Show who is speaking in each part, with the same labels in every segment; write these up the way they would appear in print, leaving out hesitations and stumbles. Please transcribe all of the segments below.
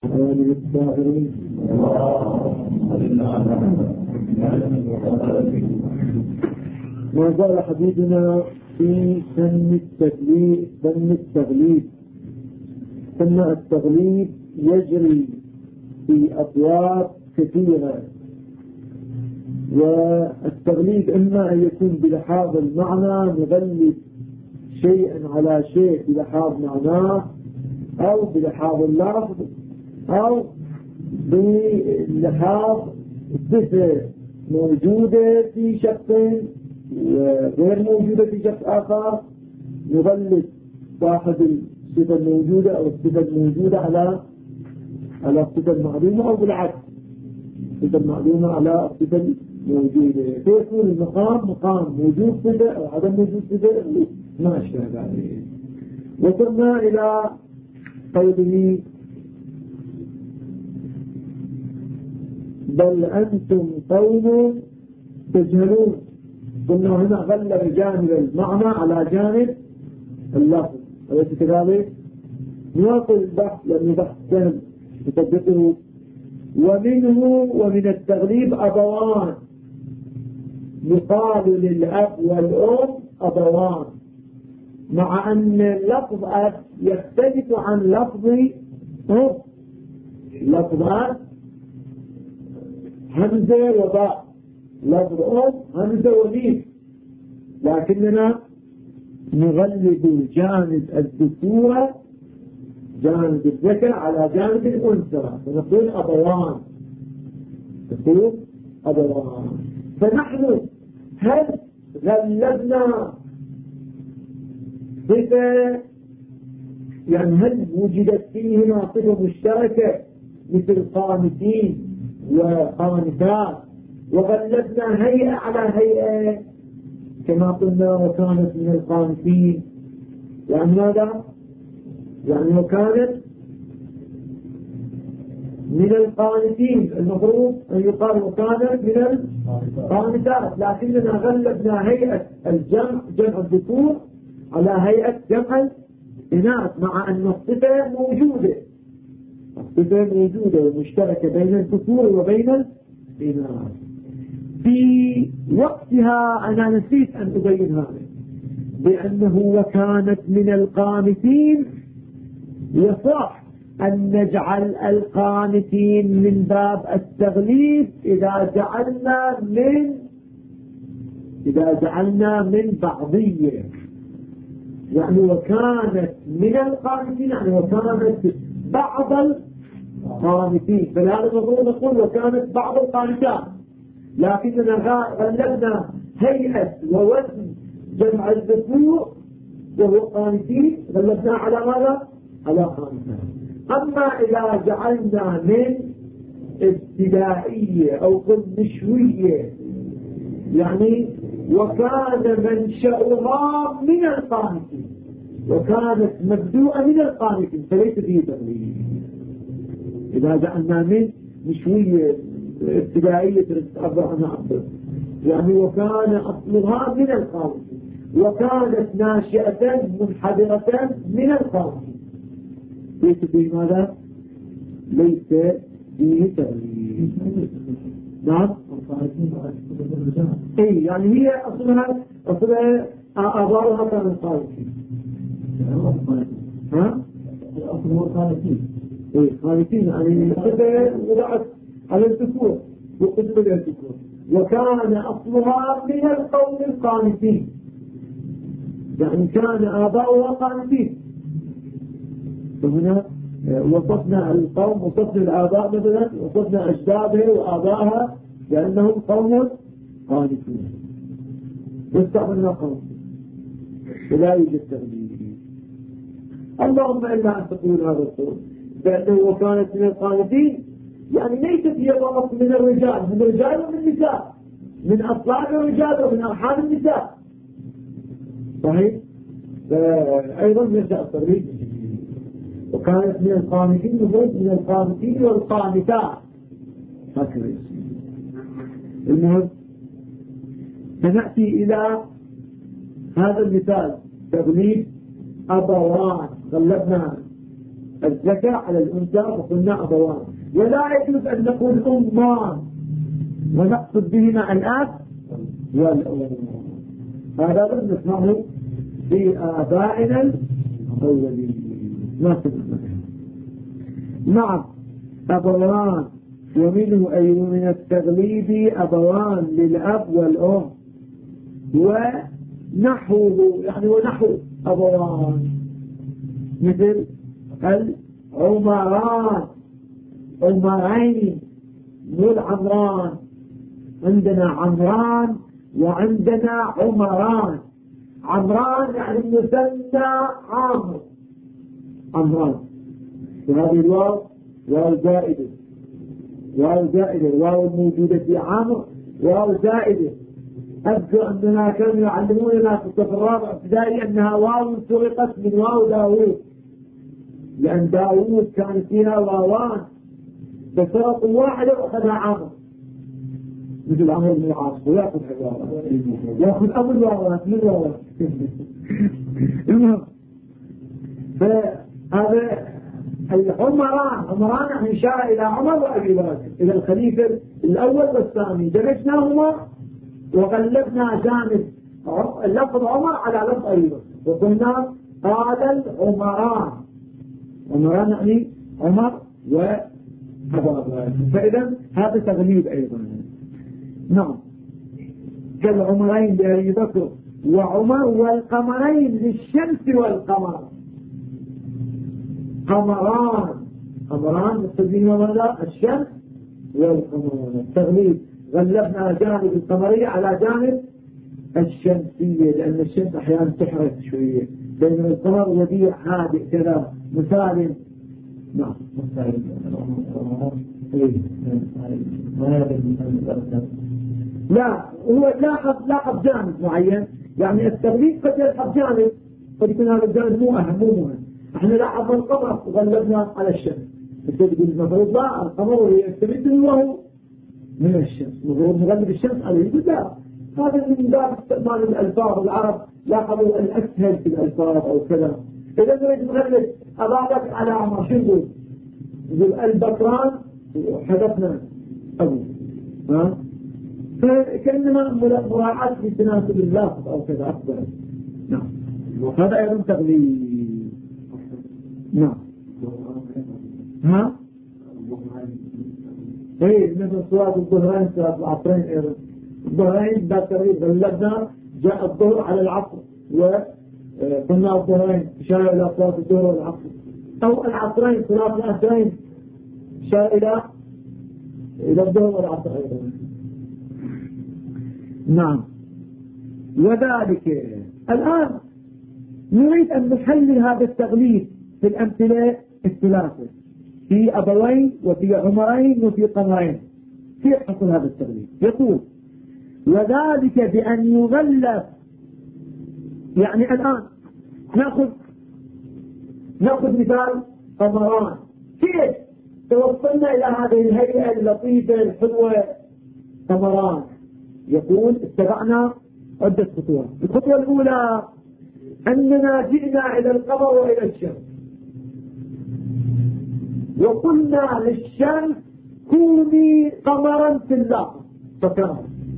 Speaker 1: ما زال حديثنا في فن التغليب. فن التغليب يجري في أبواب كثيرة، والتغليب إما أن يكون بلحاظ المعنى، نغلب شيئا على شيء بلحاظ معناه، أو بلحاظ اللفظ، أو بلحاظ صفة موجودة في شخص وغير موجودة في شخص آخر، نغلب صاحب الصفة الموجودة أو الصفة الموجودة على الصفة المعلومة، أو بالعكس الصفة المعلومة على الصفة الموجودة، فيكون مقام وجود صفة أو عدم وجود صفة ما أشبه ذلك. وصلنا إلى قوله بل أنتم قوم تجهلون. قلنا هنا غلب جانب المعنى على جانب اللفظ، أليس كذلك؟ نواصل البحث لأنه بحث سهل تطبقه. ومن التغليب أبوان، يقال للأب والأم أبوان، مع أن لفظ أب يختلف عن لفظ أم. لفظ أب همزة وباء، لفظ أم همزة وميم، لكننا نغلب جانب الذكورة، جانب الذكر على جانب الأنثى، فنقول أبوان، نقول أبوان. فنحن هل غلبنا صفة، يعني هل وجدت فيهما صفة مشتركة مثل قانتين وقانتات، وغلبنا هيئة على هيئة كما قلنا وكانت من القانتين؟ يعني ماذا؟ يعني وكانت من القانتين، المفروض أن يقال وكانت من القانتات، لكننا غلبنا هيئة الجمع، جمع الذكور، على هيئة جمع الإناث، مع أن الصفة موجودة، الصفة موجودة ومشتركة بين الذكور وبين الإناث. في وقتها أنا نسيت أن أبين هذا، بأنه وكانت من القانتين، يصح أن نجعل القانتين من باب التغليب إذا جعلنا من بعضية، يعني وكانت من القانتين، يعني وكانت بعض القانتين، فلهذا المفروض نقول وكانت بعض القانتات، لكننا غلبنا هيئة ووزن جمع الذكور وهو قانتين، غلبنا على ماذا؟ على قانتات. أما إذا جعلنا من ابتدائية أو قل نشوية، يعني وكان منشأها من القانتين، وكانت مبدوءة من القانتين، فليس فيه تغليب. إذا جعلنا من نشوية ابتدائية تعبر عنها أفضل، يعني وكان أصلها من القانتين، وكانت ناشئة منحدرة من القانتين، ليس فيه ماذا؟ ليس فيه تغليب. نعم. اي يعني هي اصلها ابارها كان القانتين. ها؟ الاصل هو القانتين. اي قانتين يعني الصفه وضعت على الذكور وقدم الذكور، وكان اصلها من القوم القانتين، يعني كان اباؤها قانتين. فهنا وصفنا القوم، وصفنا الآباء مثلا، وصفنا أجدادها وآبائها لأنهم قوم قانتون، واستعملنا قوم، ولا يوجد تغليب. اللهم إلا أن تقول هذا القول بأنه وكانت من القانتين، يعني ليست هي فقط من الرجال، من الرجال ومن النساء، من أصلاب الرجال ومن أرحام النساء، صحيح؟ فأيضا يرجع التغليب. وكانت من القانتين، نقول من القانتين والقانتات، هكذا يصير. المهم سنأتي إلى هذا المثال، تغليب أبوان، غلبنا الذكر على الأنثى وقلنا أبوان، ولا يجوز أن نقول أمان ونقصد بهما الأب والأم. هذا لم نسمعه في آبائنا الأولين. ما سمعنا. نعم أبوان، ومنه أي من التغليب أبوان للأب والأم، ونحوه يعني ونحو أبوان مثل العمران، عمرين مو العمران. عندنا عمران وعندنا عمران. عمران يعني مثنى عامر، عمران، وهذه الواو واو زائدة، واو زائدة، الواو الموجودة في عامر واو زائدة. أذكر أننا كانوا يعلموننا في الصف الرابع ابتدائي أنها واو سرقت من واو داوود، لأن داوود كان فيها واوان فسرقوا واحدة وأخذها عامر، مثل عمر بن العاص ويأخذ حجارة يأخذ أبو الواوات من الواوات. المهم فهذا العمران، عمران يعني إشارة إلى عمر وأبي بكر، إلى الخليفة الأول والثاني، دمجناهما وغلبنا جانب لفظ عمر على لفظ أبي بكر وقلنا قال العمران. عمران يعني عمر وأبو بكر، فإذا هذا تغليب أيضا. نعم كالعمرين لأبي بكر وعمر، والقمرين للشمس والقمر. قمران، قمران مستدين وماذا؟ الشمس والقمر. التغليب غلبنا جانب القمرية على جانب الشمسية، لأن الشمس أحيانا تحرق شوية، بينما القمر وديع هادئ كذا مسالم. نعم لا هو لاحظ جانب معين، يعني التغليب قد يلحظ جانب، قد يكون هذا الجانب مو مهم. احنا لاحظنا القمر وغلبنا على الشمس، تقول المفروض لا، القمر يستمد منه من الشمس، المفروض نغلب الشمس عليه. يقول لا، هذا من باب استعمال الألفاظ. العرب لاحظوا الأسهل في الألفاظ أو كذا. إذا نريد نغلب أبابك على عمر شو نقول؟ نقول البكران وحدثنا أبو، ها؟ فكأنما مراعاة في تناسب اللفظ أو كذا أفضل. نعم هذا أيضا تغليب. نعم ها ايه مثل صلاة الظهرين صلاة العصرين ايضا. الظهرين باكرين غلبنا جاء الظهر على العصر وقلنا الظهرين اشار الى صلاة الظهر والعصر، او العصرين صلاة العصرين اشار الى الظهر والعصر ايضا. نعم وذلك الان نريد ان نحلل هذا التغليب في الامثلة الثلاثة، في أبوين وفي عمرين وفي قمرين. كيف حصل هذا التغليب؟ يقول وذلك بأن يغلب، يعني الآن نأخذ مثال قمران. كيف توصلنا إلى هذه الهيئة اللطيفة الحلوة قمران؟ يقول اتبعنا عدة خطوات. الخطوة الأولى أننا جئنا إلى القمر وإلى الشمس وقلنا للشمس كوني قمرا في اللحظة فكان،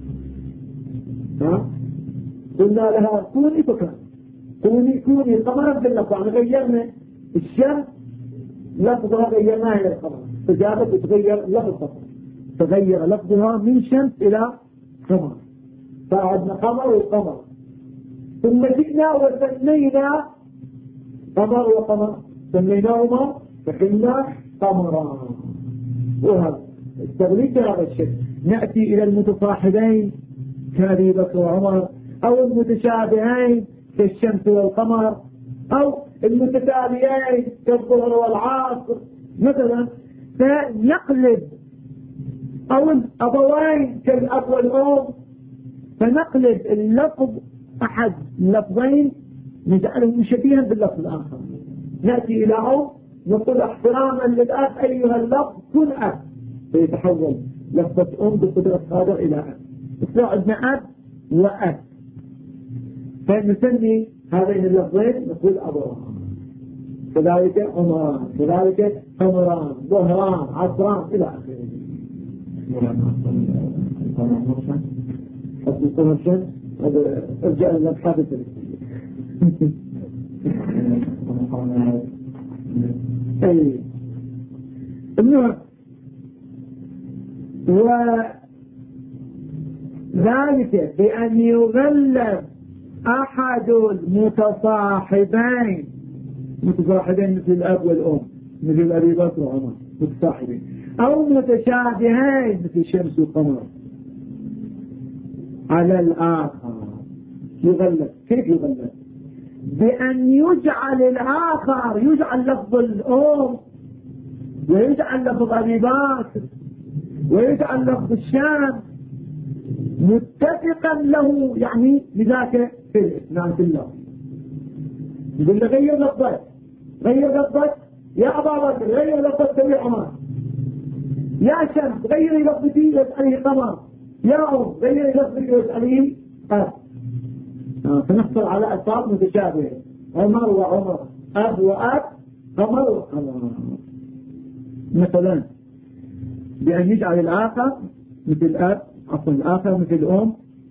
Speaker 1: قلنا لها كوني فكان، كوني قمرا في اللحظة. يعني غيرنا الشمس لفظها غيرناها إلى القمر، فجابت وتغير لفظها، تغير لفظها من شمس إلى قمر، فعدنا قمر وقمر. ثم جئنا وسمينا قمر وقمر، سميناهما فقلنا قمران. وهذا التغليب بهذا الشكل. نأتي إلى المتصاحبين كأبي بكر وعمر، أو المتشابهين كالشمس والقمر، أو المتتاليين كالظهر والعصر مثلا، فنقلب، أو الأبوين كالأب والأم، فنقلب اللفظ أحد اللفظين نجعله شبيها باللفظ الآخر. نأتي إلى أو نقول احتراما للأب أيها اللفظ كن أب، فيتحول لفظة أم بقدرة قادر إلى أب، يصير عندنا أب وأب، فنسمي هذين اللفظين نقول أبوان. كذلك عمران، كذلك عمران، ظهران، عصران إلى آخره. أصل الشمس ارجع إلى الحادث أي المهم. وذلك بأن يغلب أحد المتصاحبين، متصاحبين مثل الأب والأم، مثل أبي بكر وعمر متصاحبين، أو متشابهين مثل الشمس والقمر على الآخر. يغلب. كيف يغلب؟ بأن يجعل الآخر، يجعل لفظ الأم ويجعل لفظ أبي بكر ويجعل لفظ الشمس متفقا له، يعني لذاك في الإسلام في الله. يقول له غير لفظك، غير لفظك يا أبا بكر، غير لفظك يا عمر، يا شمس غيري لفظتي واسألي قمر، يا أم غيري لفظتي واسألي أب. فنحصل على ألفاظ متشابهة، عمر وعمر، أب وأب، قمر وقمر. مثلا بأن يجعل الآخر مثل أب، أصلا الآخر مثل أم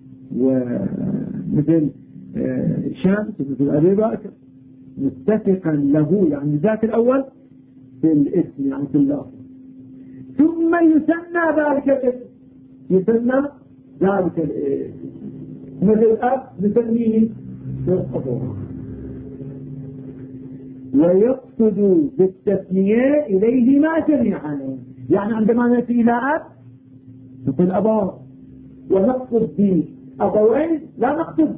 Speaker 1: ومثل شمس ومثل أبي بكر متفقا له، يعني ذات الأول في الاسم يعني في الله. ثم يسمى ذلك الاسم، يسمى ذلك الاسم مثل الأب نسميه بالقبور. ويقصد بالتثنية إليهما جميعا، يعني عندما نأتي إلى أب نقول أبوان، ونقصد بأبوين لا نقصد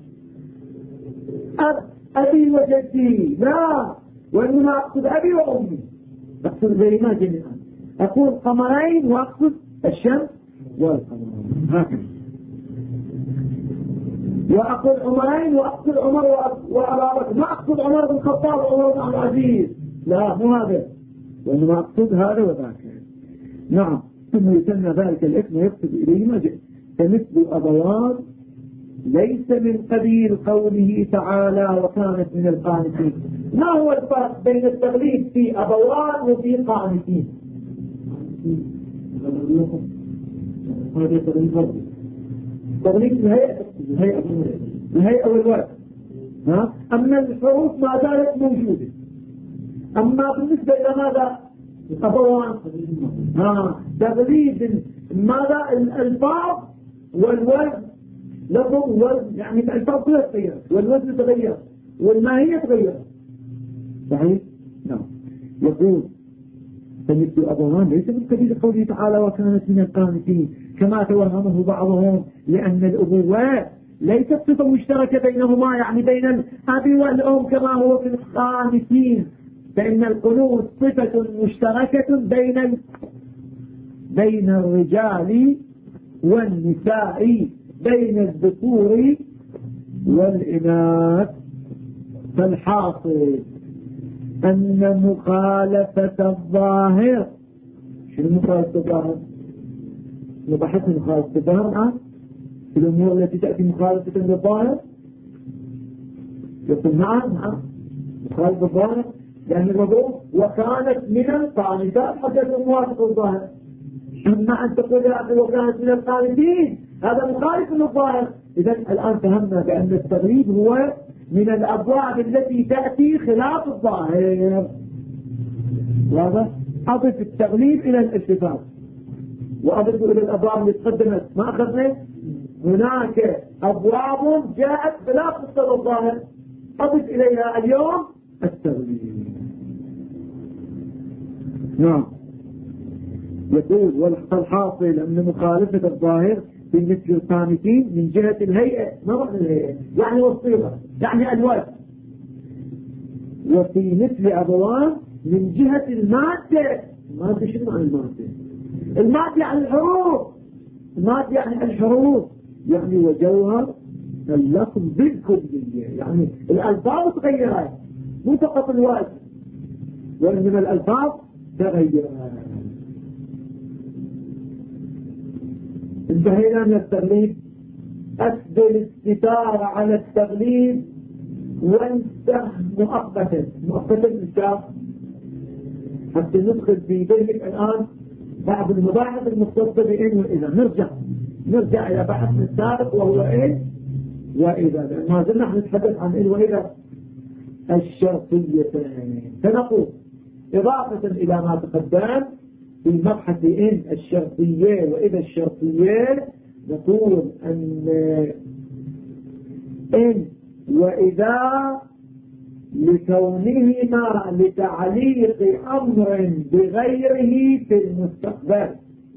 Speaker 1: أبي وجدي، لا، وإنما أقصد أبي وأمي، أقصد إليهما جميعا. أقول قمرين وأقصد الشمس والقمر هكذا، وأقول عمرين وأقصد عمر وأبا بكر، ما أقصد عمر بن الخطاب وعمر بن عبد العزيز، لا مو هذا، وإنما أقصد هذا وذاك. نعم. ثم يسمى ذلك الاسم ويقصد إليه ما جاء. فمثل أبوان ليس من قبيل قوله تعالى وكانت من القانتين. ما هو الفرق بين التغليب في أبوان وفي قانتين؟ تغليب الهيئة والوقت، أما الحروف ما زالت موجودة. أما بالنسبة إلى ماذا؟ أبوان تغليب ماذا؟ الألفاظ والوزن، لفظ وزن، يعني الألفاظ كلها تغيرت والوزن تغير والماهية تغيرت. صحيح؟ نعم. يقول فمثل أبوان ليس من قبيل قوله تعالى وكانت من القانتين كما توهمه بعضهم، لأن الأبوات ليست صفة مشتركة بينهما، يعني بين الأب والأم كما هو في القانتين، فإن القنوت صفة مشتركة بين الرجال والنساء، بين الذكور والإناث. فالحاصل أن مخالفة الظاهر، شنو مخالفة الظاهر؟ نبحث مخالفة الظاهر في الأمور التي تأتي مخالفة للظاهر. يقول نعم مخالفة الظاهر، لأن الوضوء وكانت من القانتات حتى موافق الظاهر. أما أن تقول يا أخي وكانت من القانتين هذا مخالف للظاهر. إذا الآن فهمنا بأن التغليب هو من الأبواب التي تأتي خلاف الظاهر. واضح؟ أضف التغليب إلى الالتفات وأضف إلى الأبواب اللي تقدمت ما أخذنا. هناك أبواب جاءت خلاف الظاهر أضف إليها اليوم التغليب. نعم. يقول والحاصل أن مخالفة الظاهر في مثل القانتين من جهة الهيئة، ما معنى الهيئة؟ يعني والصيغة، يعني الوزن. وفي مثل أبوان من جهة المادة. المادة شنو معنى المادة؟ المادة يعني الحروف، المادة يعني الحروف، يعني وجوهر اللفظ بالكلية، يعني الألفاظ تغيرت مو فقط الوزن، وإنما الألفاظ تغيرت. انتهينا من التغليب. أسد الاستتار على التغليب وانتهى مؤقتا. مؤقتا الشاب حتى ندخل في ذلك الآن بعض المباحث المختصة بإن وإذا. نرجع إلى بحثنا السابق وهو إن وإذا، ما زلنا نتحدث عن إن وإذا الشرطيتين. فنقول إضافة إلى ما تقدم في مبحث إن الشرطية وإذا الشرطية، نقول أن إن وإذا لكونهما لتعليق أمر بغيره في المستقبل.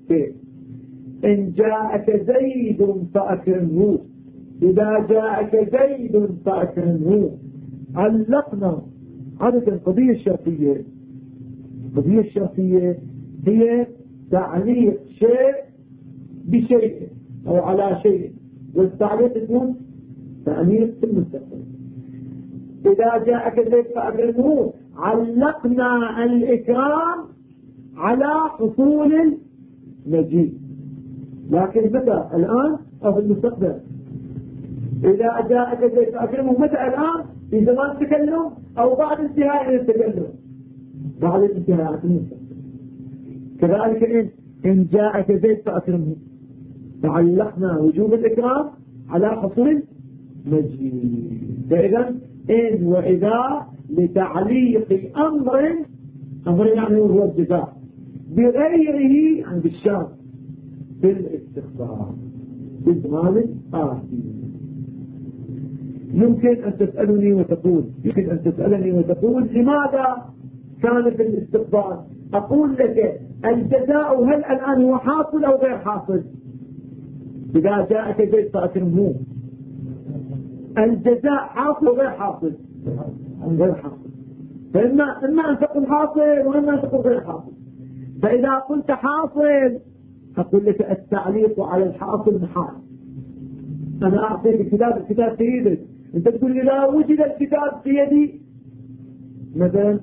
Speaker 1: إن جاءك زيد فأكرمه، إذا جاءك زيد فأكرمه. علقنا عادة القضية الشرطية. القضية الشرطية هي تعليق شيء بشيء أو على شيء، والتعليق يكون تعليق في المستقبل. إذا جاءك زيد فأكرمه، علقنا الإكرام على حصول المجيء، لكن متى؟ الآن أو في المستقبل؟ إذا جاءك زيد فأكرمه متى؟ الآن في زمان التكلم أو بعد انتهاء التكلم؟ بعد الانتهاء في المستقبل. كذلك إن جاءك زيد فأكرمه، تعلقنا وجوب الإكرام على حصول المجيء. فإذا إن وإذا لتعليق أمر يعني هو الجزاء بغيره عند الشرط في الاستخبار بزمان آتي. يمكن أن تسألني وتقول لماذا كان في الاستخبار؟ أقول لك الجزاء هل الآن هو حاصل أو غير حاصل؟ إذا جاءك زيد فأكرمه، الجزاء حاصل وغير حاصل؟ غير حاصل. فإما أن تقول حاصل وإما أن تقول غير حاصل. فإذا قلت حاصل أقول لك التعليق على الحاصل محال. أنا أعطيك الكتاب في يدك، أنت تقول لي لا وجد الكتاب في يدي مثلا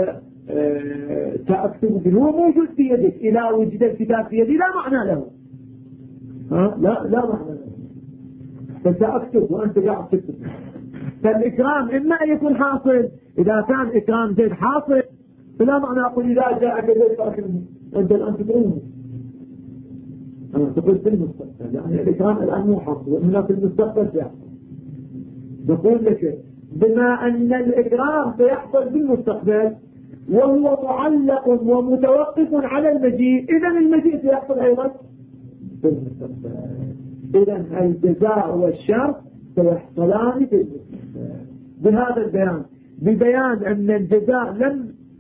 Speaker 1: سأكتب به، هو موجود في يدك. إذا وجد الكتاب في يدي لا معنى له، لا معنى له، فسأكتب وأنت قاعد تكتب. فالإكرام إما أن يكون حاصل، إذا كان إكرام زيد حاصل فلا معنى أقول إذا جاءك زيد فأكرمه أنت الآن تكرمه. أنا تقول في المستقبل، يعني الإكرام الآن مو حاصل وإنما في المستقبل سيحصل. نقول لك بما أن الإكرام سيحصل في المستقبل وهو معلق ومتوقف على المجيء، إذن المجيء سيحصل أيضا في المستقبل. إذن الجزاء والشرط سيحصلان في المستقبل. بهذا البيان، ببيان أن الجزاء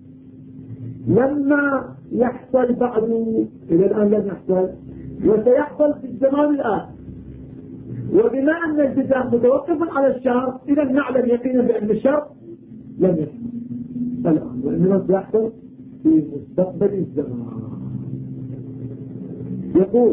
Speaker 1: لما يحصل بعده، إلى الآن لم يحصل وسيحصل في الزمان الآن. وبما أن الجزاء متوقف على الشرط، إذا نعلم يقينا بأن الشرط لم يحصل الآن وإنما سيحصل في مستقبل الزمان. يقول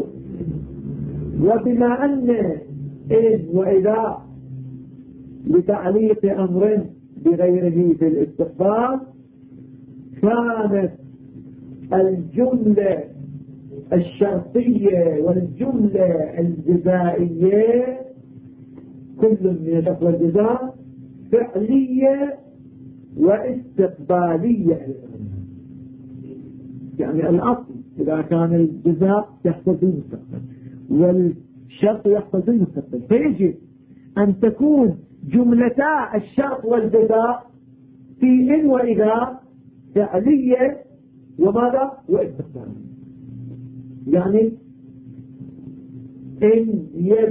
Speaker 1: وبما أن إن وإذا لتعليق أمر بغيره في الاستقبال، كانت الجملة الشرطية والجملة الجزائية كل من الشرط والجزاء فعلية واستقبالية. يعني الأصل إذا كان الجزاء يحصل في المستقبل والشرط يحصل في المستقبل، فيجب أن تكون جملتا الشرط والجزاء في إن وإذا فعلية وماذا؟ واستقبالية. يعني إن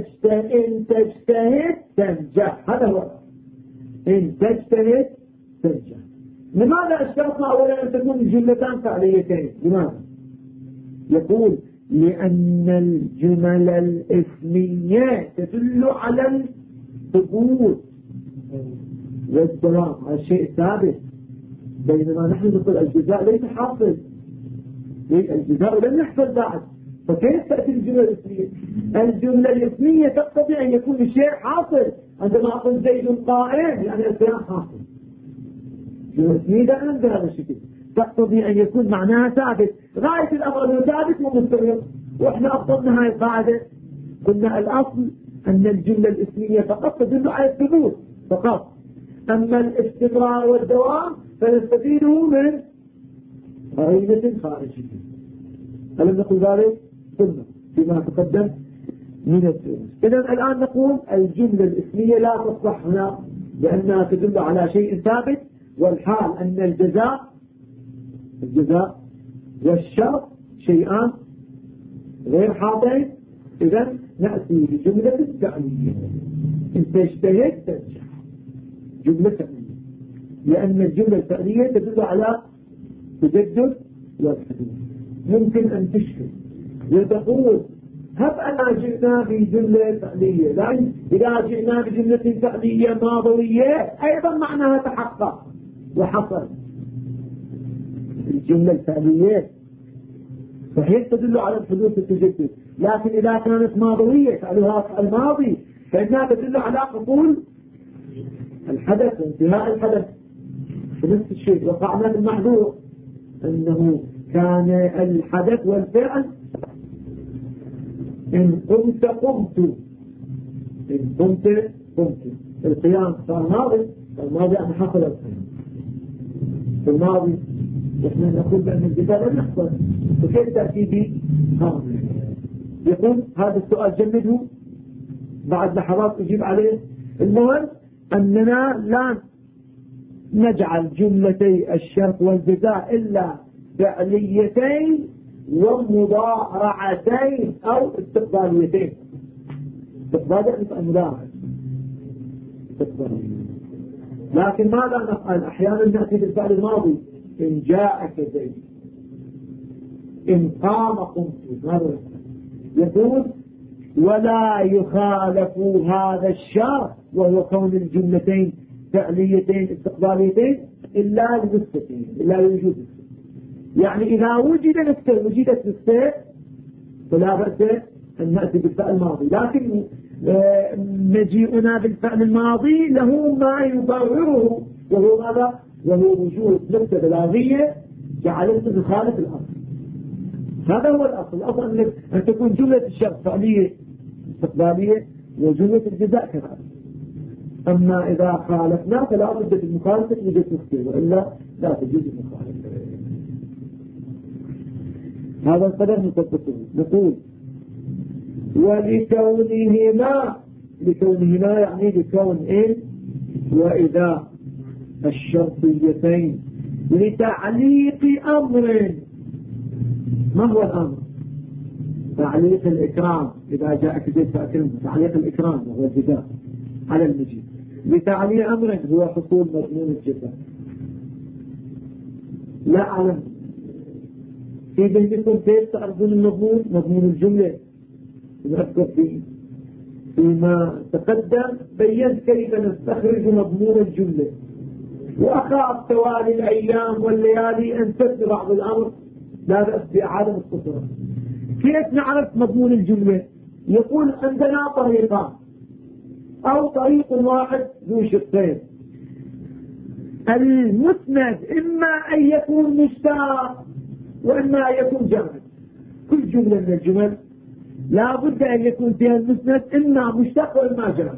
Speaker 1: تجتهد تنجح، هذا هو إن تجتهد تنجح. لماذا اشترطنا أولا أن تكون الجملتان فعليتين؟ لماذا؟ يقول لأن الجمل الاسمية تدل على الثبوت والدوام، هذا الشيء ثابت، بينما نحن نقول الجزاء ليس حاصل، الجزاء لم يحصل بعد، فكيف تأتي الجملة الاسمية؟ الجملة الاسمية تقتضي أن يكون الشيء حاصل. عندما أقول زيد قائم يعني الكلام حاصل. الجملة الاسمية دائما بهذا الشكل تقتضي أن يكون معناها ثابت، غاية الأمر أنه ثابت ومستمر. وإحنا أفضلنا هاي القاعدة، قلنا الأصل أن الجملة الاسمية فقط تدل على الثبوت فقط، أما الاستمرار والدوام فنستفيده من قرينة خارجية. ألم نقل ذلك؟ قلنا فيما تقدم من الدروس. إذن الآن نقول الجملة الاسمية لا تصلح هنا لأنها تدل على شيء ثابت، والحال أن الجزاء والشرط شيئان غير حاضرين. إذن نأتي بجملة التأمينية، إن تجتهد تنجح. جملة تأمينية لأن الجملة التأمينية تدل على تجدد والحدوث. ممكن أن تشكل وتقول هب أنا جئنا بجملة فعلية، لكن إذا جئنا بجملة فعلية ماضوية أيضا معناها تحقق وحصل. الجملة الفعلية صحيح تدل على الحدوث والتجدد، لكن إذا كانت ماضوية فعلها الماضي فإنها تدل على حصول الحدث وانتهاء الحدث. بنفس الشيء وقعنا في المحذور أنه كان الحدث والفعل إن قمت قمت، إن قمت قمت. القيام صار ماضي، الماضي أن حصل القيام في الماضي، نحن نقول بأن الجزاء لم يحصل، فكيف تأتي به؟ يقول هذا السؤال جمده بعد لحظات أجيب عليه. المهم أننا لا نجعل جملتي الشرط والجزاء إلا فعليتين ومضارعتين أو استقباليتين. استقبال يعني المضارعة استقبالية. لكن ماذا نفعل؟ أحيانا نأتي بالفعل الماضي إن جاءك زيد، إن قام قمت. ماذا يقول؟ ولا يخالف هذا الشرط وهو كون الجملتين فعليتين استقباليتين إلا لنسبتين، إلا لوجود. يعني إذا وجدت نسبة فلا بأس أن نأتي بالفعل الماضي، لكن مجيئنا بالفعل الماضي له ما يبرره، وهو ماذا؟ وهو وجود نسبة بلاغية جعلته تخالف الأصل. هذا هو الأصل. الأصل أن تكون جملة الشرط فعلية استقبالية وجملة الجزاء كذلك. أما إذا خالفنا فلا بد في المخالفة وجد نسبة، وإلا لا تجوز المخالفة. هذا القدر نطبقه. نقول لكونهما يعني لكون إن وإذا الشرطيتين لتعليق أمر. ما هو الأمر؟ تعليق الإكرام. إذا جاءك زيد فأكرمه، تعليق الإكرام وهو الجزاء على المجيء. لتعليق أمر هو حصول مضمون الجزاء. لا أعلم في ذهنكم كيف تعرفون المضمون؟ مضمون الجملة نذكر فيما تقدم بيّنت كيف نستخرج مضمون الجملة، وأخاف توالي الأيام والليالي أن تبدي بعض الأمر لا بأس بإعادة الصفر. كيف نعرف مضمون الجملة؟ يقول عندنا طريقان أو طريق واحد ذو شقين. المسند إما أن يكون مشتق وإما أن يكون جامد. كل جملة من الجمل لا بد أن يكون فيها المسند إما مشتق وإما جامد.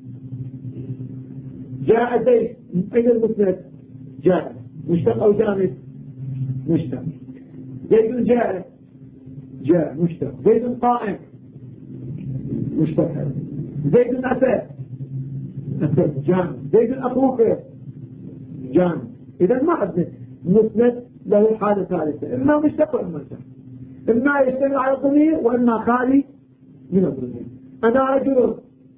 Speaker 1: جاء زيد، أين المسند؟ جاء. مشتق أو جامد؟ مشتق. زيد جاء مشتق. زيد قائم مشتق. زيد أتى جامد. زيد أخوك جامد. إذا ما عندنا مسند له حالة ثالثة، إما مشتق وإما جامد، إما يشتمل على الضمير وإما خالي من الضمير. أنا رجل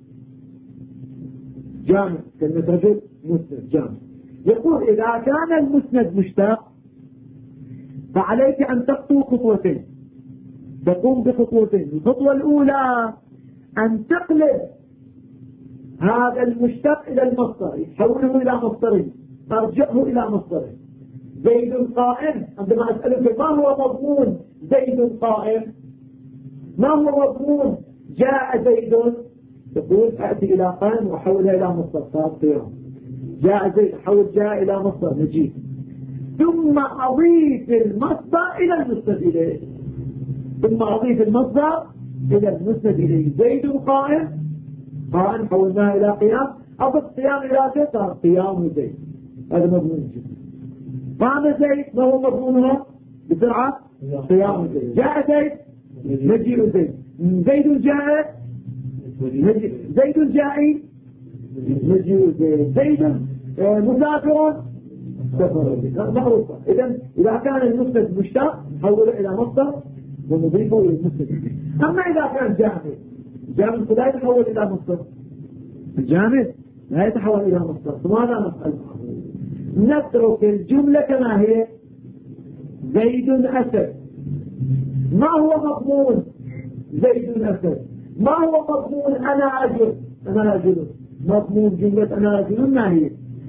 Speaker 1: جامد، كلمة رجل مسند جامد. يقول إذا كان المسند مشتق فعليك أن تخطو خطوتين، تقوم بخطوتين. الخطوة الأولى أن تقلب هذا المشتق إلى المصدر، تحوله إلى مصدره، ترجعه إلى مصدره. زيد قائم، عندما أسألك ما هو مضمون زيد قائم؟ ما هو مضمون جاء زيد؟ تقول أأتي إلى قائم وأحولها إلى مصدر صار قيام. جاء زيد، حول جاء إلى مصدر نجيب، ثم أضيف المصدر إلى المسند إليه، ثم أضيف المصدر إلى المسند إليه. زيد قائم، قائم حولناه إلى قيام، أضف قيام إلى زيد صار قيام زيد. هذا مضمون جدا. قام زيد، ما هو مضمونها؟ بسرعة قيام زيد. جاء زيد مجيء زيد. زيد جاء زيد جائي مجيء زيد. زيد مسافر سفر معروفة. إذا كان المسند مشتق نحوله إلى مصدر ونضيفه إلى المسند. أما إذا كان جامد لا يتحول إلى مصدر. الجامد لا يتحول إلى مصدر. فماذا نفعل؟ نترك الجملة كما هي. زيد أسد. ما هو مضمون زيد أسد؟ ما هو مضمون أنا رجل؟ مضمون جملة أنا رجل ما هي؟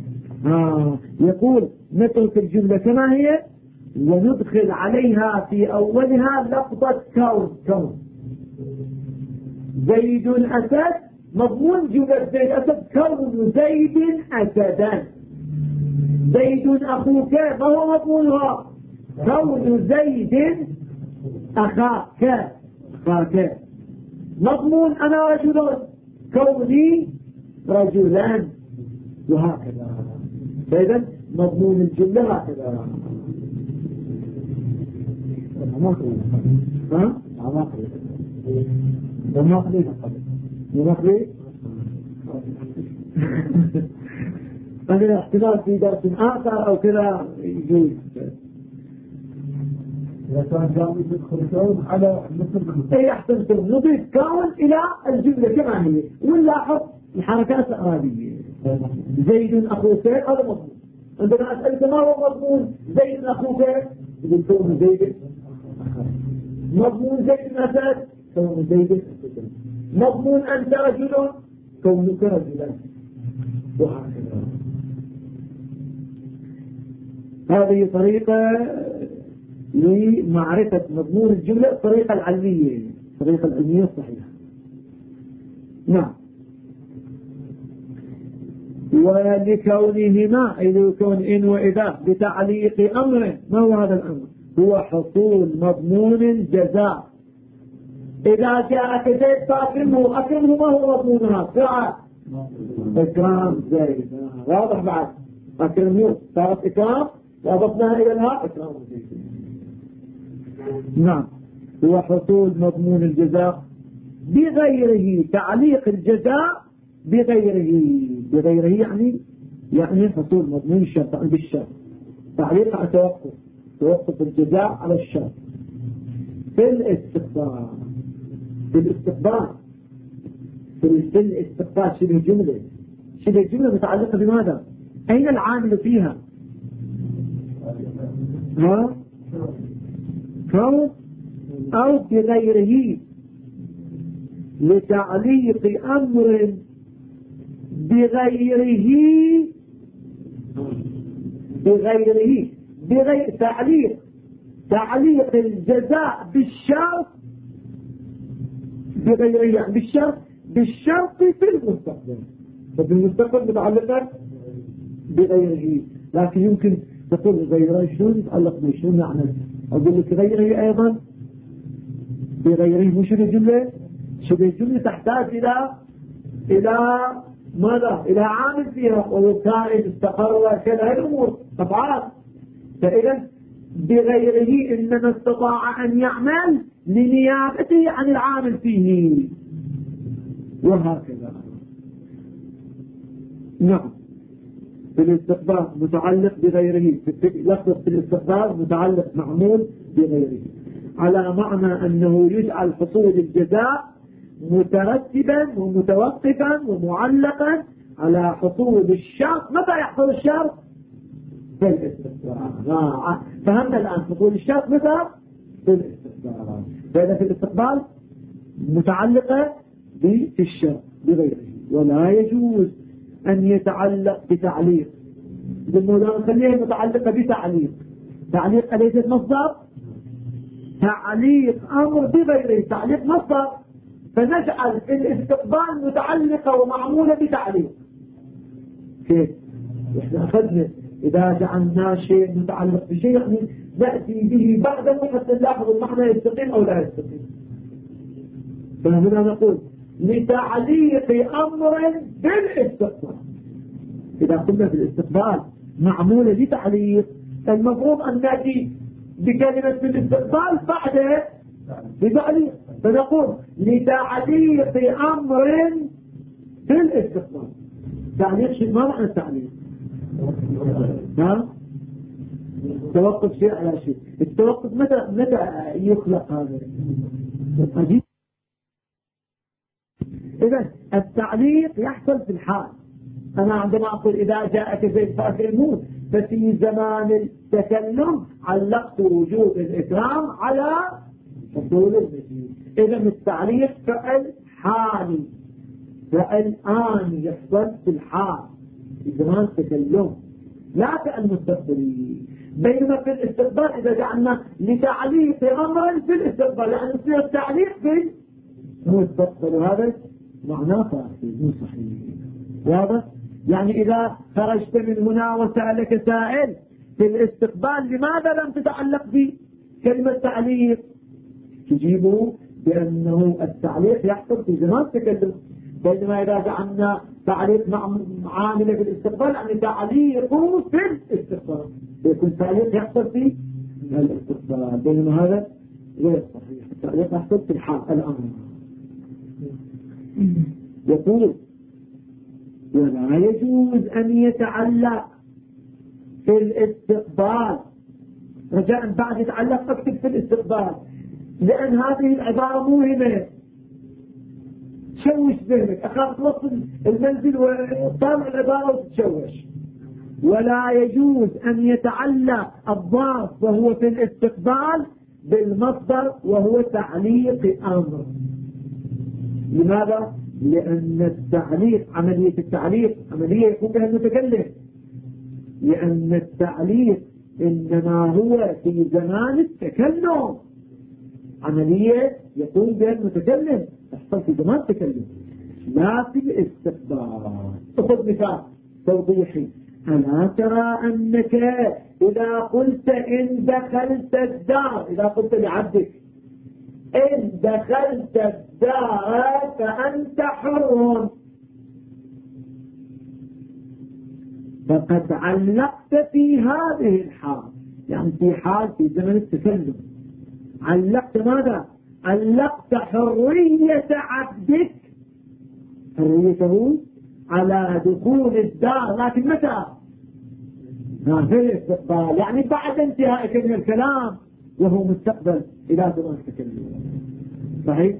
Speaker 1: يقول نترك الجملة كما هي وندخل عليها في أولها لفظة كون. زيد أسد مضمون جملة زيد أسد كون زيد أسدا. زيد أخوك ما هو مضمونها؟ كون زيد أخاك. مضمون أنا رجل كوني رجلان وهكذا. فإذا مضمون الجملة هكذا. هذا احتمال في درس آخر أو كذا يجوز.
Speaker 2: إذا كان جامد يدخل كون على مثل
Speaker 1: أي أحسن نضيف كون إلى الجملة كما هي ونلاحظ الحركات الإعرابية. زيد أخو سيد هذا مضمون. عندما أسألك ما هو مضمون زيد أخو سيد يقول كون زيد. مضمون زيد أسد كون زيد. مضمون أنت رجل كونك رجلا وهكذا. هذه طريقة لمعرفة مضمون الجملة الطريقة العلمية الصحيحة. نعم. ولكونهما أي لكون إن وإذا بتعليق أمر. ما هو هذا الأمر؟ هو حصول مضمون الجزاء. إذا جاءك زيد فأكرمه. أكرمه ما هو مضمونها؟ سرعة إكرام زيد. واضح بعد أكرمه صارت إكرام وأضفناها إلى الها إكرام زيد. نعم. هو حصول مضمون الجزاء بغيره. تعليق الجزاء بغيره يعني حصول مضمون الشرط عند الشرط. تعليق على توقف الجزاء على الشرط. في الاستقبال شبه جملة متعلقة بماذا؟ أين العامل فيها؟ كون أو بغيره لتعليق أمر بغير تعليق الجزاء بالشرط بغيره يعني بالشرط في المستقبل. ففي المستقبل متعلقة بغيره. لكن يمكن تقول غيره شلون يتعلق بشلون يعني أقول لك غيره أيضا بغيره مش الجملة. شبه الجملة تحتاج إلى ماذا؟ إلى عامل فيها وكائن استقر كذا. هذه الأمور أفعال. فإذا بغيره إنما استطاع أن يعمل لنيابته عن العامل فيه وهكذا. نعم. في الاستقبال متعلق بغيره. لفظ في الاستقبال متعلق معمول بغيره على معنى أنه يجعل حصول الجزاء مترتبا ومتوقفا ومعلقا على حصول الشرط. متى يحصل الشرط؟ في الاستقبال. فهمنا الآن حصول الشرط متى؟ في الاستقبال. فإذا في الاستقبال متعلقة في الشرط بغيره ولا يجوز أن يتعلق بتعليق. بالموضوع نخليها متعلقة بتعليق. تعليق أليست مصدر؟ تعليق أمر بغيره تعليق مصدر. فنجعل الاستقبال متعلقة ومعمولة بتعليق. كيف؟ إحنا أخذنا إذا جعلنا شيء متعلق بشيء يعني نأتي به بعده حتى نلاحظ المعنى يستقيم أو لا يستقيم. فهنا نقول لتعليق أمر بالاستقبال. إذا قلنا في الاستقبال معمولة لتعليق المفروض أن نأتي بكلمة في الاستقبال بعد بتعليق، فنقول لتعليق أمر في الاستقبال. تعليق شيء، ما معنى التعليق؟ ها؟ توقف شيء على شيء. التوقف متى يخلق هذا؟ عجيب. إذا التعليق يحصل في الحال. أنا عندما أقول إذا جاءك زيد فأكرمه، ففي زمان التكلم علقت وجوب الإكرام على حصول المجيء. إذا التعليق فعل حالي، فعل آن يحصل في الحال في زمان التكلم، لا فعل مستقبلي. بينما في الاستقبال إذا جعلنا لتعليق أمرا في الاستقبال، يعني يصير التعليق في المستقبل، وهذا معناه فاسد مو صحيح. واضح؟ يعني إذا خرجت من هنا وسألك سائل في الاستقبال لماذا لم تتعلق بكلمة تعليق، تجيبه بأنه التعليق يحصل في زمان التكلم. بينما إذا جعلنا تعليق مع عاملة في الاستقبال، يعني تعليقه في الاستقبال، يكون تعليق يحصل في الاستقبال. بينما هذا غير صحيح، التعليق يحصل في الحال الآن. يقول ولا يجوز أن يتعلق في الاستقبال. رجاء بعد يتعلق أكتب في الاستقبال، لأن هذه العبارة مهمة تشوش ذهنك، أخاف توصل المنزل وطالع العبارة وتتشوش. ولا يجوز أن يتعلق الضاف وهو في الاستقبال بالمصدر وهو تعليق أمر. لماذا؟ لأن التعليق عملية التعليق عملية يكون بها المتكلم، لأن التعليق إنما هو في زمان التكلم، عملية يقوم بها المتكلم تحصل في زمان التكلم لا في الاستقبال. أخذ مثال توضيحي. ألا ترى أنك إذا قلت إن دخلت الدار، إذا قلت لعبدك إن دخلت الدار فأنت حر، فقد علقت في هذه الحال، يعني في حال في زمن التكلم علقت ماذا؟ علقت حرية عبدك، حريته على دخول الدار، لكن متى؟ في الاستقبال، يعني بعد انتهائك من الكلام وهو مستقبل إلى زمن التكلم. صحيح؟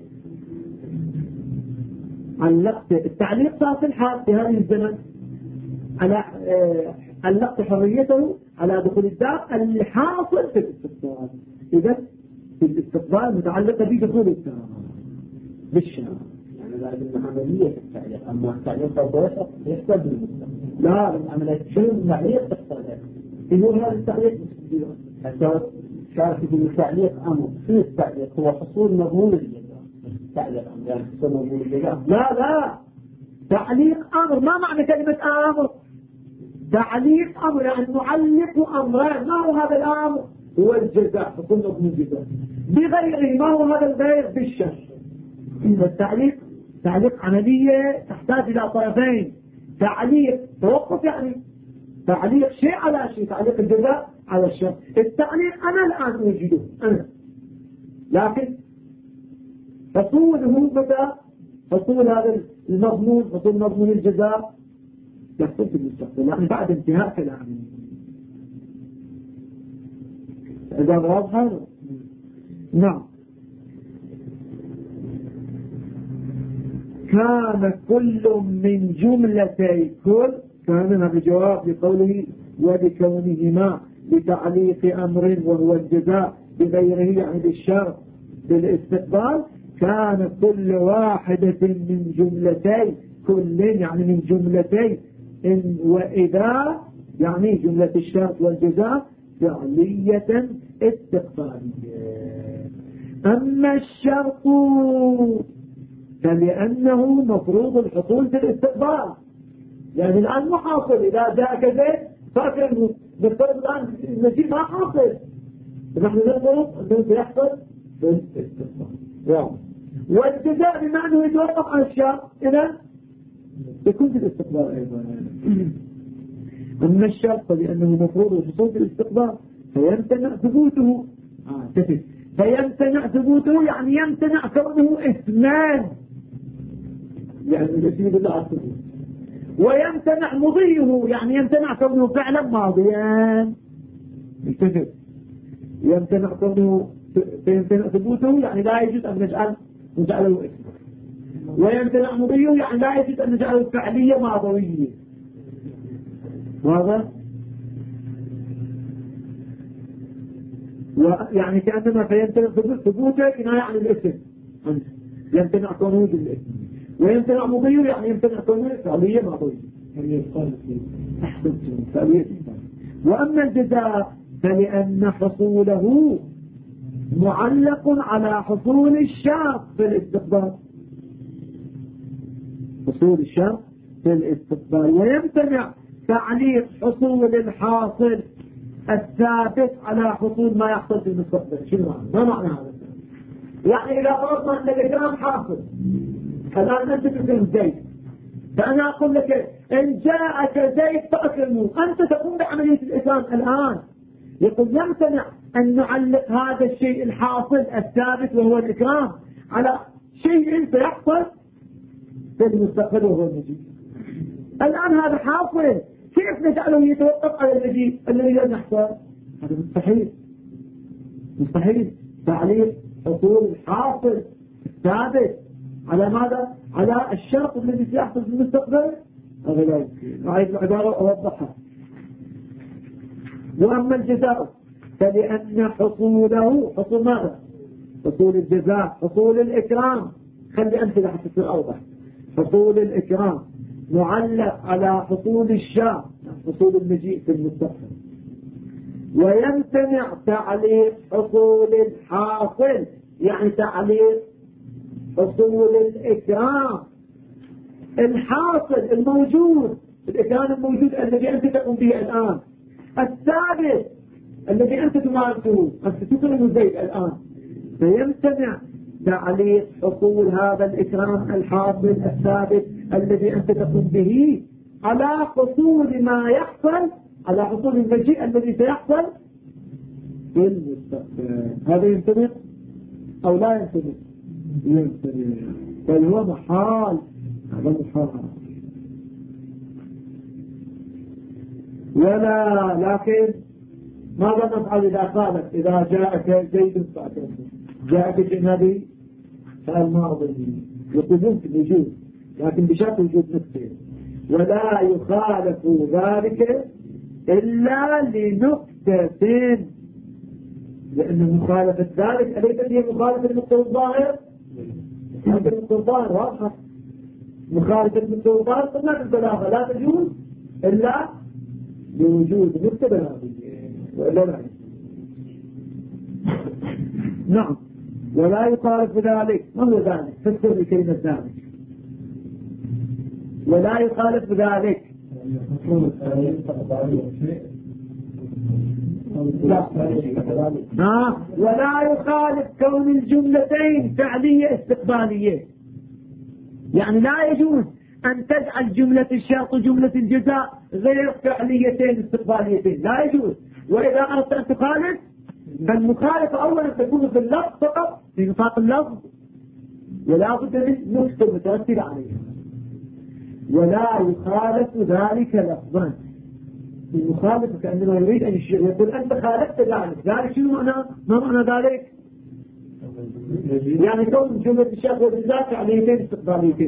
Speaker 1: علقت التعليق صار في الحال في هذه الزمن على علقت حريته على دخول الدار الحاصل في الاستقبال. إذا في الاستقبال متعلقة بدخول الدار بالشارع،
Speaker 2: يعني لازم عملية التعليق، أما التعليق الضوء يحتاج للمستقبل.
Speaker 1: لا
Speaker 2: عملية شنو التعليق تحصل
Speaker 1: يقول هذا التعليق
Speaker 2: حتى شارك في التعليق أمر في التعليق هو حصول مضمون الجزاء. التعليق أمر يعني حصول مضمون الجزاء.
Speaker 1: لا تعليق أمر ما معنى كلمة أمر؟ تعليق أمر يعني نعلق أمرين. ما هو هذا الأمر؟ هو الجزاء، حصول مضمون الجزاء. بغيره ما هو هذا الغير؟ بالشر. التعليق تعليق عملية تحتاج إلى طرفين، تعليق توقف يعني تعليق شيء على شيء، تعليق الجزاء على الشر. التعليق أنا الآن أوجده أنا، لكن حصوله متى؟ حصول هذا المضمون، حصول مضمون الجزاء يحصل في المستقبل، يعني بعد انتهاء كلامه. إذا واضحة؟ نعم. كان كل من جملتي كل، كان هذا جواب لقوله وبكونهما بتعليق أمر وهو الجزاء بغيره يعني بالشر بالاستقبال، كان كل واحدة من جملتي كل يعني من جملتي إن وإذا يعني جملة الشرط والجزاء فعلية استقبالية. أما الشرط فلأنه مفروض الحصول في الاستقبال، يعني الآن مو حاصل. إذا جاء زيد فاكر نفترض الآن المجيء ما حاصل، نحن نفترض أنه سيحصل في الاستقبال. والجزاء بما أنه يتوقف عن الشرط إذا يكون في الاستقبال أيضا. أما الشرط فلأنه مفروض الحصول في الاستقبال فيمتنع ثبوته. فيمتنع ثبوته يعني يمتنع كونه اسمان، يعني الاسم يدل على الثبوت. ويمتنع مضيه يعني يمتنع كونه فعلا ماضيا. انتبه، يمتنع كونه فيمتنع ثبوته يعني لا يجوز أن نجعله اسم. ويمتنع مضيه يعني لا يجوز أن نجعله فعلية ماضوية. واضح؟ يعني كأنما فيمتنع ثبوته كناية عن الاسم، يمتنع كونه بالاسم. ويمتنع مضيه يعني يمتنع كونه فعلية ماضوية. وأما الجزاء فلأن حصوله معلق على حصول الشرط في الاستقبال. حصول الشرط في الاستقبال. ويمتنع تعليق حصول الحاصل الثابت على حصول ما يحصل في المستقبل. شنو معنى؟ ما معنى هذا؟ يعني إذا فرضنا أن الإكرام حاصل، الآن أنت تكرم زيد، فأنا أقول لك إن جاءك زيد فأكرمه، أنت تقوم بعملية الإكرام الآن. يقول يمتنع أن نعلق هذا الشيء الحاصل الثابت وهو الإكرام على شيء سيحصل في المستقبل وهو المجيء. الآن هذا حاصل، كيف نجعله يتوقف على المجيء الذي لم يحصل؟ هذا مستحيل. مستحيل تعليق حصول الحاصل الثابت على ماذا؟ على الشرط الذي سيحصل في المستقبل. هذا لا يمكن. أعيد العبارة أوضحها. وأما الجزاء فلأن حصوله حصول ماذا؟ حصول الجزاء، حصول الإكرام. خلي أمثلة حتى تصير أوضح. حصول الإكرام معلق على حصول الشرط، حصول المجيء في المستقبل. ويمتنع تعليق حصول الحاصل يعني تعليق حصول الإكرام الحاصل الموجود، الإكرام الموجود الذي أنت تقوم به الآن، الثابت الذي أنت تمارسه، أنت تكرم زيد الآن. فيمتنع تعليق حصول هذا الإكرام الحاصل الثابت الذي أنت تقوم به على حصول ما يحصل، على حصول المجيء الذي سيحصل في المستقبل. هذا يمتنع أو لا يمتنع؟ يمتنع، بل هو محال. هذا محال. لكن ماذا نفعل إذا قالت إذا جاءك زيد فأكرمه، جاءك جنبي فالماضي؟ يقول ممكن يجوز لكن بشرط وجود نقطة، ولا يخالف ذلك إلا لنقطة، لأن مخالفة ذلك أليست هي مخالفة النقطة الظاهر؟ مخالفة النقطة الظاهر واضحة. مخالفة النقطة الظاهر قلنا في البلاغة لا تجوز إلا لوجود نقطة بلاغية، وإلا لا. نعم. ولا يخالف ذلك. ما هو ذلك؟ فسر بكلمة ذلك. ولا يخالف ذلك. ولا يخالف كون الجملتين فعلية استقبالية، يعني لا يجوز أن تجعل جملة الشرط وجملة الجزاء غير فعليتين استقباليتين، لا يجوز. وإذا أردت أن تخالف فالمخالفة أولا تكون في اللفظ فقط، في نطاق اللفظ، ولا بد من نقطة مترتبة عليها. ولا يخالف ذلك لفظا. المخالفة كأنما يريد أن يقول أنت خالفت ذلك شنو معنى؟ ما معنى ذلك؟ يعني كون جملة الشرط والجزاء فعليتين استقباليتين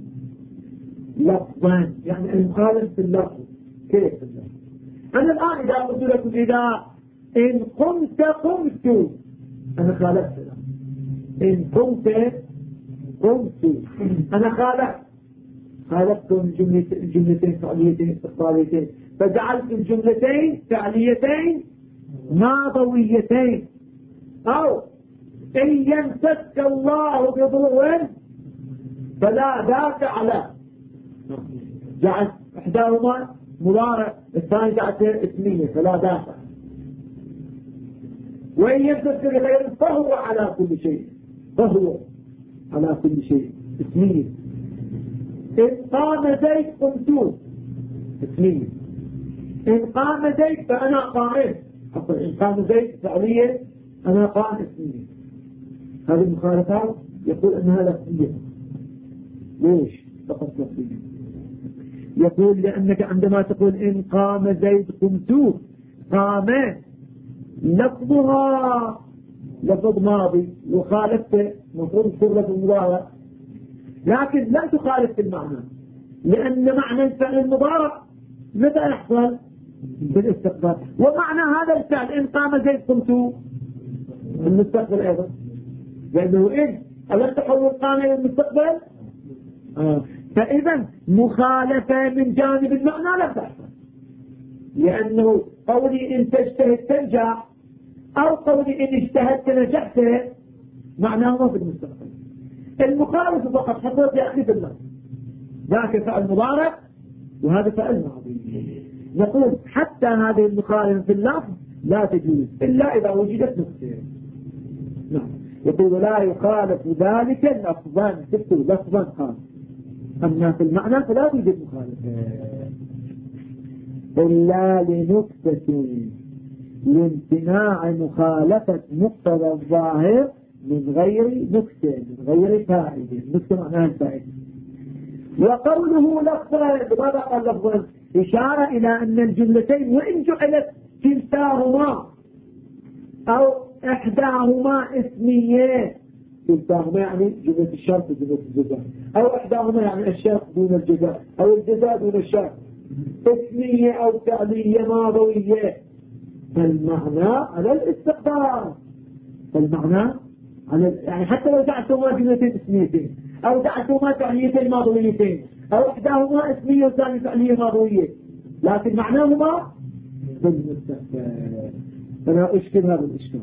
Speaker 1: لفظا، يعني المخالف في اللفظ. كيف في اللفظ؟ أنا الآن إذا قلت لكم إذا إن قمت أنا خالفت. إن قمت أنا خالفتم جملتين فعليتين استقباليتين، فجعلت الجملتين فعليتين ماضويتين. أو إن يمسك الله بضر فلا دافع له، جعلت إحداهما مضارع الثاني جعلته اسمية فلا دافع. وإن يمسك بغير فهو على كل شيء، فهو على كل شيء اسمية. إن قام زيد قمت اسمية. إن قام زيد فأنا قائم حصل إن قام زيد فعلية أنا قام اسمية. هذه المخالفات يقول أنها لفظية. ليش فقط لفظية؟ يقول لأنك عندما تقول إن قام زيد قمت، قام لفظها لفظ ماضي وخالفته مفروض تكون لفظ مضارع، لكن لا تخالف في المعنى، لأن معنى الفعل المضارع متى يحصل؟ بالاستقبال. ومعنى هذا الفعل إن قام زيد قمت المستقبل أيضا، لأنه إن ألم تحول قام إلى المستقبل. فإذا مخالفة من جانب المعنى لا تحصل، لأنه قولي إن تجتهد تنجح أو قولي إن اجتهدت نجحت معناه ما في المستقبل. المخالفة فقط حصلت يأخذ في اللفظ، ذاك فعل مضارع وهذا فعل ماضي. نقول حتى هذه المخالفة في اللفظ لا تجوز إلا إذا وجدت نقطة. نعم. يقول لا يخالف ذلك لفظا، تكتب لفظا خاص، أما في المعنى فلا توجد مخالفة إلا لنكتة لامتناع مخالفة مقتضى الظاهر من غير نكتة، من غير فائدة. نكتة معناها الفائدة. وقوله لفظا، بماذا قال لفظا؟ إشارة إلى أن الجملتين وإن جعلت كلتاهما أو إحداهما اسمية، كلتاهما يعني جملة الشرط وجملة الجزاء، أو إحداهما يعني الشرط دون الجزاء أو الجزاء دون الشرط، اسمية أو فعلية ماضوية، فالمعنى على الاستقبال. فالمعنى على يعني حتى لو جعلتهما جملتين اسميتين أو جعلتهما فعليتين ماضويتين أو إحداهما اسمية والثانية فعلية ماضوية، لكن معناهما بالمستقبل. فلا أشكل هذا الإشكال.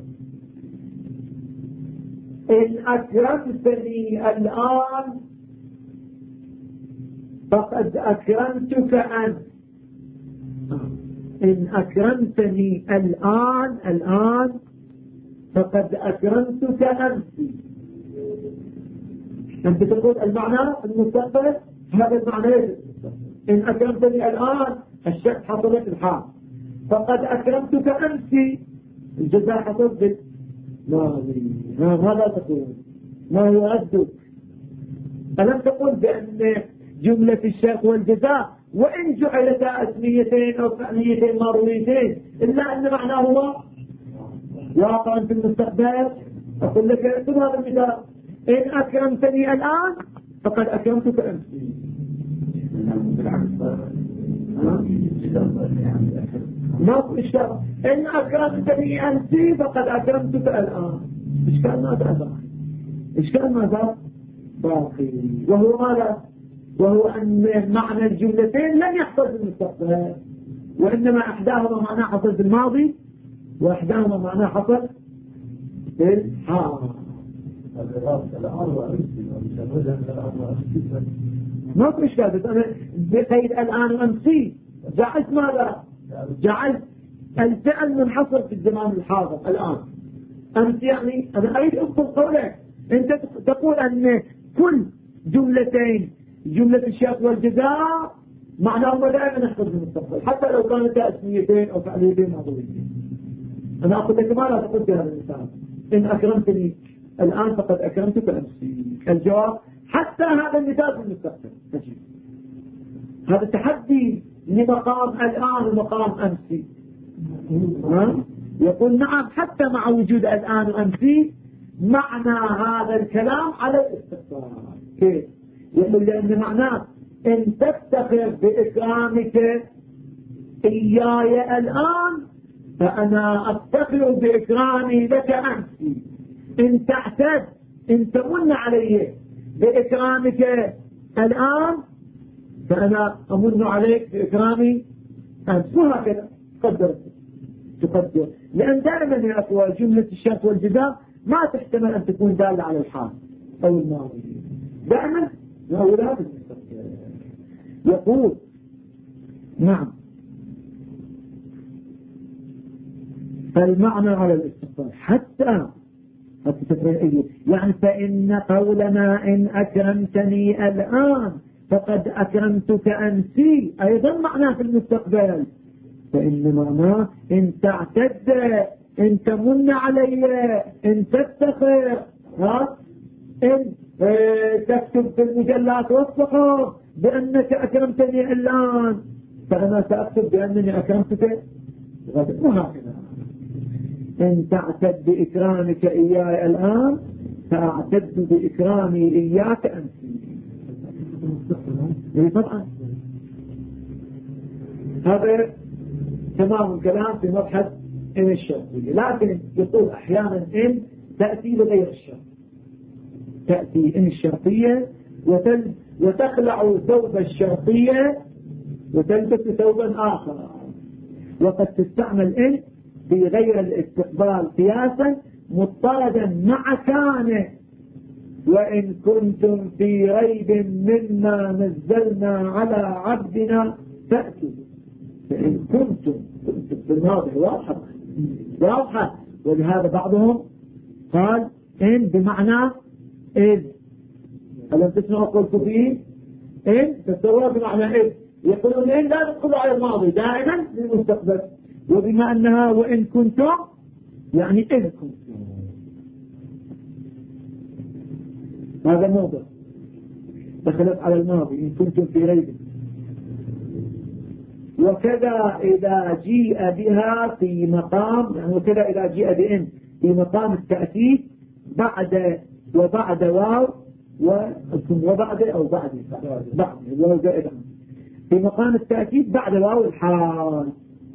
Speaker 1: إن أكرمتني الآن فقد أكرمتك أنت. إن أكرمتني الآن فقد أكرمتك أنت. أنت تقول المعنى المستقبل، هذا المعنى. إن أكرمتني الآن الشك حصلت الحال، فقد أكرمتك أنت الجزاء حصل بالماضي. ماذا تقول؟ ما هو ردك؟ ألم تقول بأن جملة الشك والجزاء وإن جعلتا اسميتين أو فعليتين ماضويتين إلا أن معناهما واقعا في المستقبل؟ أقول لك اكتب هذا المثال: إن أكرمتني الآن فقد أكرمتك أنت. ما في إشكال. إن أكرمتني أنت فقد أكرمتك الآن. إشكال ماذا؟ إشكال ماذا؟ باقي. وهو ماذا؟ وهو أن معنى الجملتين لن يحصل في المستقبل، وإنما إحداهما معناه حصل في الماضي وإحداهما معناه حصل في الحال. ما في إشكال. بس أنا بقيد الآن وأمسي جعلت ماذا؟ جعلت الفعل منحصر في الزمان الحاضر الآن. أمس يعني أنا أريد أذكر قولك. أنت تقول أن كل جملتين، جملة الشك والجزاء، معناهما دائما يحصل في المستقبل حتى لو كانتا اسميتين أو فعليتين ماضويتين. أنا أقول لك ما لا تقول بهذا المثال: إن أكرمتني الآن فقد أكرمتك أمسي. الجواب حتى هذا المثال في المستقبل تجيب. هذا تحدي لمقام الآن ومقام أمسي. يقول نعم حتى مع وجود الآن وأمسي معنى هذا الكلام على الاستقبال. كيف؟ يقول لأن معناه إن تفتخر بإكرامك إياي الآن فأنا أفتخر بإكرامي لك أمسي. إن تعتد، إن تمن علي بإكرامك الآن فأنا أمن عليك بإكرامي أمس. وهكذا تقدر. لأن دائما يا أخوة جملة الشرط والجزاء ما تحتمل أن تكون دالة على الحال أو الماضي، دائما هؤلاء يقول نعم فالمعنى على الاستقبال حتى يعني فإن قولنا إن أكرمتني الآن فقد أكرمتك أنسي أيضا معناه في المستقبل. فإنما ما إن تعتد، إن تمن علي، إن تفتخر، إن تكتب في المجلات والصحف بأنك أكرمتني الآن، فأنا سأكتب بأنني أكرمتك غدا. وهكذا إن تعتد بإكرامك إياي الآن فأعتد بإكرامي إياك أنت. طبعا هذا تمام الكلام في مبحث إن الشرطية. لكن يقول أحيانا إن تأتي بغير الشرط، تأتي إن الشرطية وتخلع ثوب الشرطية وتلبس ثوبا آخر. وقد تستعمل إن في غير الاستقبال قياسا مضطردا مع كان وإن كنتم في ريب مما نزلنا على عبدنا فأتوا. فإن كنتم في الماضي واضحة. ولهذا بعضهم قال إن بمعنى إذ. ألم تسمعوا قلت فيه إن تستوى بمعنى إذ. يقولون إن لا تدخل على الماضي دائما للمستقبل، وبما أنها وإن كنتم يعني إذ كنتم. هذا موضع دخلت على الماضي إن كنتم في ريب. وكذا إذا جيء بها في مقام، يعني وكذا إذا جيء بإن في مقام التأكيد بعد وبعد واو وبعد أو بعد واو زائدة في مقام التأكيد بعد واو الحال،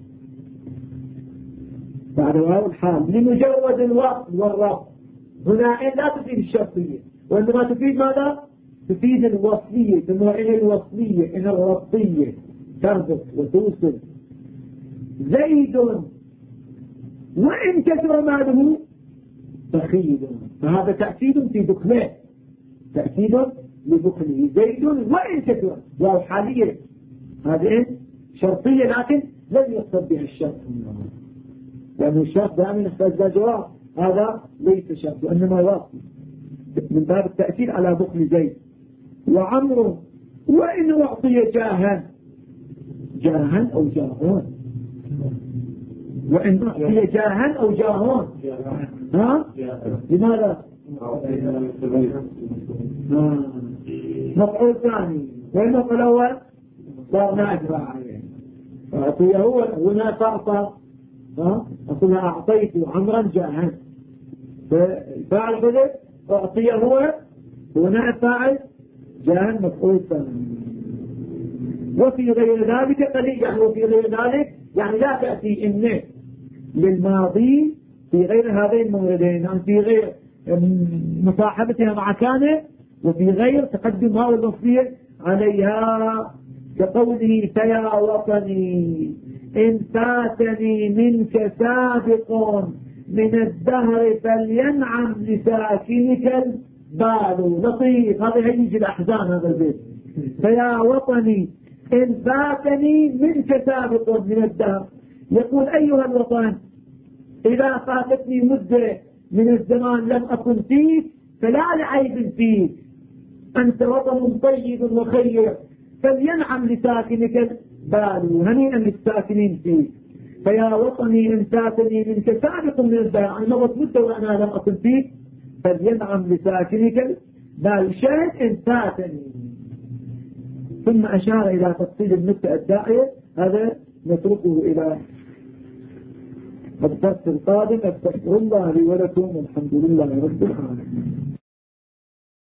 Speaker 1: بعد واو الحال لمجرد الوقت والرفض. هنا إن لا تفيد الشرطية وإنما تفيد ماذا؟ تفيد الوصلية. ثم إن الوصلية إن الربطية تربط وتوصل. زيد وإن كثر ماله بخيل. فهذا تأكيد في بخله، تأكيد لبخله. زيد وإن كثر واو حالية، هذه شرطية لكن لم يقصد بها الشرط، لأن الشرط دائما يحتاج إلى جواب. هذا ليس شرط وإنما واصل من باب التأكيد على بخل زيد. وعمر وإن أعطي جاها أو جاهون، وإن أعطي جاها أو جاهون. لماذا؟ مفعول ثاني. وإن مفعول الأول صار نائب عليه. أعطيه هو هنا تعطى. أقولها أعطيت عمرا جاها، فالفاعل بذلك أعطيه هو نائب فاعل جاها مفعول ثاني. وفي غير ذلك قليل، يعني وفي غير ذلك يعني لا تأتي إن للماضي في غير هذين الموردين، يعني في غير مصاحبتها مع كان، وفي غير تقدم هاو الوصية عليها. كقوله فيا وطني إن فاتني منك سابق من الدهر فلينعم لساكنك البال. لطيف، هذا هيجي الأحزان هذا البيت. فيا وطني إن فاتني منك سابق من الدهر. يقول أيها الوطن إذا فاتتني مدة من الزمان لم أكن فيك فلا لعيب فيك، أنت وطن طيب وخير فلينعم لساكنك البال. هنيئا للساكنين فيك. فيا وطني إن فاتني منك سابق من الدهر، يعني مضت مدة وأنا لم أكن فيك فلينعم لساكنك البال. شاهد إن فاتني. ثم أشار إلى تفصيل النكتة الداعية. هذا نتركه إلى الدرس القادم. أستغفر الله لي ولكم والحمد لله رب العالمين.